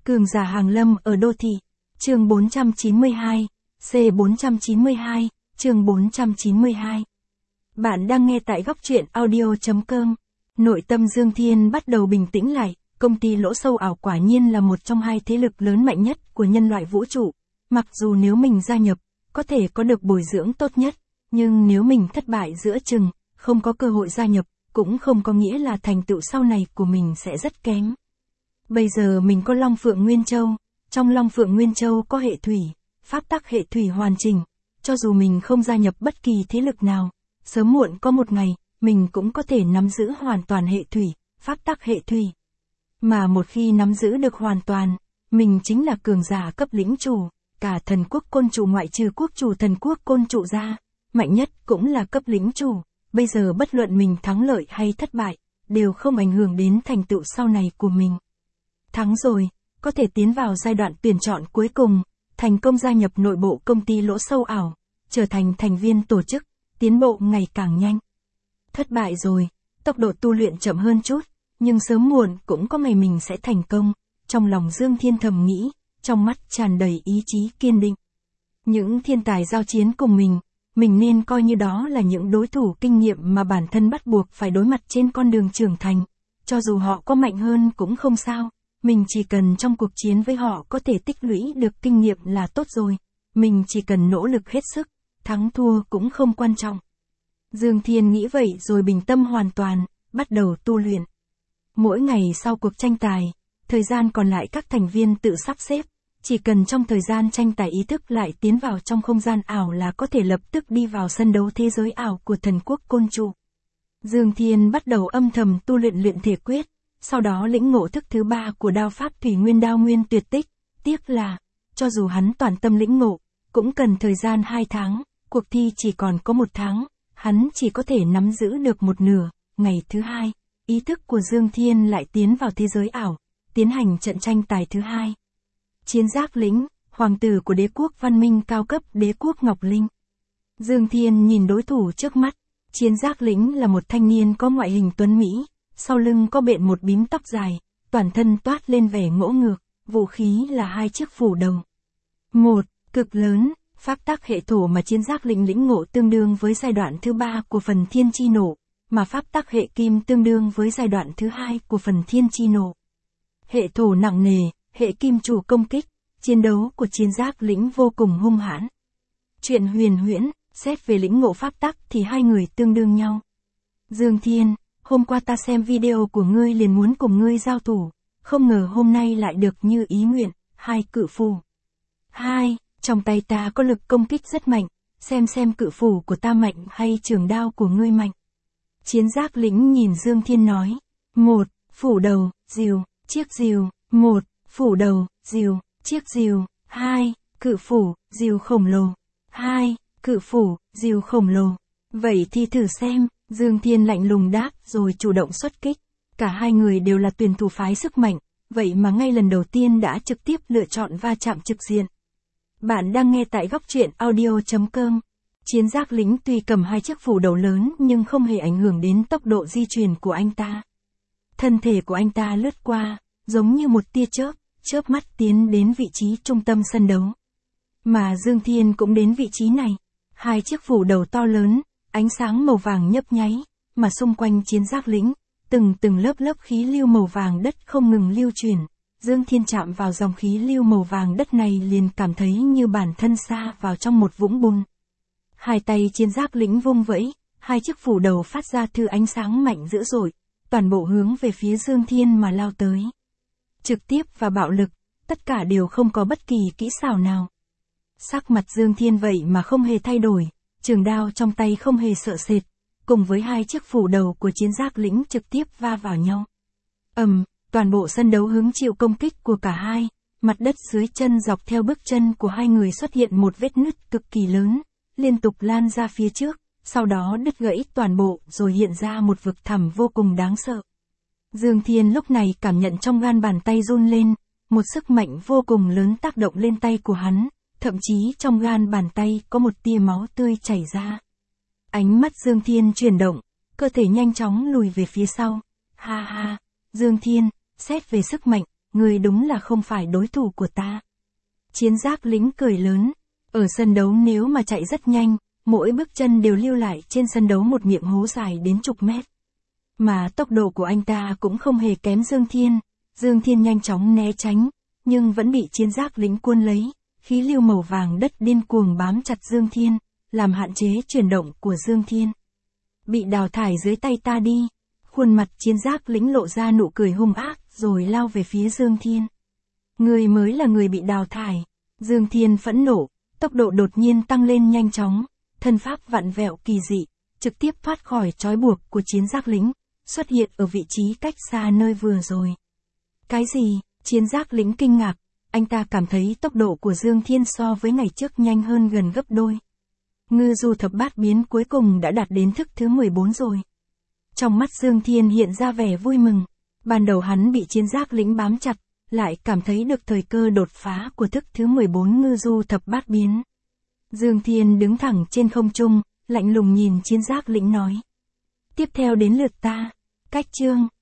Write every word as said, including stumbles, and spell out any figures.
Cường giả hàng lâm ở đô thị. Chương bốn trăm chín mươi hai, C bốn trăm chín mươi hai, chương bốn trăm chín mươi hai. Bạn đang nghe tại góc truyện audio.com. Nội tâm Dương Thiên bắt đầu bình tĩnh lại, công ty lỗ sâu ảo quả nhiên là một trong hai thế lực lớn mạnh nhất của nhân loại vũ trụ. Mặc dù nếu mình gia nhập, có thể có được bồi dưỡng tốt nhất, nhưng nếu mình thất bại giữa chừng, không có cơ hội gia nhập, cũng không có nghĩa là thành tựu sau này của mình sẽ rất kém. Bây giờ mình có Long Phượng Nguyên Châu, trong Long Phượng Nguyên Châu có hệ thủy, pháp tắc hệ thủy hoàn chỉnh, cho dù mình không gia nhập bất kỳ thế lực nào, sớm muộn có một ngày, mình cũng có thể nắm giữ hoàn toàn hệ thủy, pháp tắc hệ thủy. Mà một khi nắm giữ được hoàn toàn, mình chính là cường giả cấp lĩnh chủ, cả thần quốc côn trụ ngoại trừ quốc chủ thần quốc côn trụ ra, mạnh nhất cũng là cấp lĩnh chủ. Bây giờ bất luận mình thắng lợi hay thất bại, đều không ảnh hưởng đến thành tựu sau này của mình. Thắng rồi, có thể tiến vào giai đoạn tuyển chọn cuối cùng, thành công gia nhập nội bộ công ty lỗ sâu ảo, trở thành thành viên tổ chức, tiến bộ ngày càng nhanh. Thất bại rồi, tốc độ tu luyện chậm hơn chút, nhưng sớm muộn cũng có ngày mình sẽ thành công, trong lòng Dương Thiên thầm nghĩ, trong mắt tràn đầy ý chí kiên định. Những thiên tài giao chiến cùng mình, mình nên coi như đó là những đối thủ kinh nghiệm mà bản thân bắt buộc phải đối mặt trên con đường trưởng thành. Cho dù họ có mạnh hơn cũng không sao, mình chỉ cần trong cuộc chiến với họ có thể tích lũy được kinh nghiệm là tốt rồi. Mình chỉ cần nỗ lực hết sức, thắng thua cũng không quan trọng. Dương Thiên nghĩ vậy rồi bình tâm hoàn toàn, bắt đầu tu luyện. Mỗi ngày sau cuộc tranh tài, thời gian còn lại các thành viên tự sắp xếp. Chỉ cần trong thời gian tranh tài ý thức lại tiến vào trong không gian ảo là có thể lập tức đi vào sân đấu thế giới ảo của thần quốc côn trụ. Dương Thiên bắt đầu âm thầm tu luyện luyện thể quyết, sau đó lĩnh ngộ thức thứ ba của đao pháp thủy nguyên đao nguyên tuyệt tích. Tiếc là, cho dù hắn toàn tâm lĩnh ngộ, cũng cần thời gian hai tháng, cuộc thi chỉ còn có một tháng, hắn chỉ có thể nắm giữ được một nửa. Ngày thứ hai, ý thức của Dương Thiên lại tiến vào thế giới ảo, tiến hành trận tranh tài thứ hai. Chiến Giác Lĩnh, hoàng tử của đế quốc văn minh cao cấp đế quốc Ngọc Linh. Dương Thiên nhìn đối thủ trước mắt, Chiến Giác Lĩnh là một thanh niên có ngoại hình tuấn mỹ, sau lưng có bện một bím tóc dài, toàn thân toát lên vẻ ngỗ ngược, vũ khí là hai chiếc phủ đầu. Một, cực lớn, pháp tắc hệ thổ mà Chiến Giác Lĩnh lĩnh ngộ tương đương với giai đoạn thứ ba của phần thiên chi nổ, mà pháp tắc hệ kim tương đương với giai đoạn thứ hai của phần thiên chi nổ. Hệ thổ nặng nề, hệ kim chủ công kích, chiến đấu của Chiến Giác Lĩnh vô cùng hung hãn. Chuyện huyền huyễn, xét về lĩnh ngộ pháp tắc thì hai người tương đương nhau. Dương Thiên, hôm qua ta xem video của ngươi liền muốn cùng ngươi giao thủ, không ngờ hôm nay lại được như ý nguyện, hai cự phù. Hai, trong tay ta có lực công kích rất mạnh, xem xem cự phù của ta mạnh hay trường đao của ngươi mạnh. Chiến Giác Lĩnh nhìn Dương Thiên nói, một, phủ đầu, rìu, chiếc rìu, một, phủ đầu, rìu, chiếc rìu, hai, cự phủ, rìu khổng lồ, hai, cự phủ, rìu khổng lồ. Vậy thì thử xem, Dương Thiên lạnh lùng đáp rồi chủ động xuất kích. Cả hai người đều là tuyển thủ phái sức mạnh, vậy mà ngay lần đầu tiên đã trực tiếp lựa chọn va chạm trực diện. Bạn đang nghe tại góc truyện audio.com. Chiến Giác Lĩnh tuy cầm hai chiếc phủ đầu lớn nhưng không hề ảnh hưởng đến tốc độ di chuyển của anh ta. Thân thể của anh ta lướt qua, giống như một tia chớp, chớp mắt tiến đến vị trí trung tâm sân đấu. Mà Dương Thiên cũng đến vị trí này. Hai chiếc phủ đầu to lớn, ánh sáng màu vàng nhấp nháy, mà xung quanh Chiến Giác Lĩnh, từng từng lớp lớp khí lưu màu vàng đất không ngừng lưu chuyển. Dương Thiên chạm vào dòng khí lưu màu vàng đất này liền cảm thấy như bản thân sa vào trong một vũng bùn. Hai tay Chiến Giác Lĩnh vung vẫy, hai chiếc phủ đầu phát ra thứ ánh sáng mạnh dữ dội, toàn bộ hướng về phía Dương Thiên mà lao tới. Trực tiếp và bạo lực, tất cả đều không có bất kỳ kỹ xảo nào. Sắc mặt Dương Thiên vậy mà không hề thay đổi, trường đao trong tay không hề sợ sệt, cùng với hai chiếc phủ đầu của Chiến Giác Lĩnh trực tiếp va vào nhau. Ầm, toàn bộ sân đấu hứng chịu công kích của cả hai, mặt đất dưới chân dọc theo bước chân của hai người xuất hiện một vết nứt cực kỳ lớn, liên tục lan ra phía trước, sau đó đứt gãy toàn bộ rồi hiện ra một vực thẳm vô cùng đáng sợ. Dương Thiên lúc này cảm nhận trong gan bàn tay run lên, một sức mạnh vô cùng lớn tác động lên tay của hắn, thậm chí trong gan bàn tay có một tia máu tươi chảy ra. Ánh mắt Dương Thiên chuyển động, cơ thể nhanh chóng lùi về phía sau. Ha ha, Dương Thiên, xét về sức mạnh, ngươi đúng là không phải đối thủ của ta. Chiến giác lính cười lớn. Ở sân đấu nếu mà chạy rất nhanh, mỗi bước chân đều lưu lại trên sân đấu một miệng hố dài đến chục mét. Mà tốc độ của anh ta cũng không hề kém Dương Thiên. Dương Thiên nhanh chóng né tránh, nhưng vẫn bị chiến giác lính cuốn lấy, khí lưu màu vàng đất điên cuồng bám chặt Dương Thiên, làm hạn chế chuyển động của Dương Thiên. Bị đào thải dưới tay ta đi. Khuôn mặt chiến giác lính lộ ra nụ cười hung ác, rồi lao về phía Dương Thiên. Người mới là người bị đào thải. Dương Thiên phẫn nộ, tốc độ đột nhiên tăng lên nhanh chóng, thân pháp vặn vẹo kỳ dị, trực tiếp thoát khỏi trói buộc của chiến giác lính, xuất hiện ở vị trí cách xa nơi vừa rồi. Cái gì? Chiến giác lính kinh ngạc, anh ta cảm thấy tốc độ của Dương Thiên so với ngày trước nhanh hơn gần gấp đôi. Ngư du thập bát biến cuối cùng đã đạt đến thức thứ mười bốn rồi. Trong mắt Dương Thiên hiện ra vẻ vui mừng, ban đầu hắn bị chiến giác lính bám chặt, lại cảm thấy được thời cơ đột phá của thức thứ mười bốn ngư du thập bát biến. Dương Thiên đứng thẳng trên không trung, lạnh lùng nhìn chiến giác lính nói. Tiếp theo đến lượt ta. Cách chương.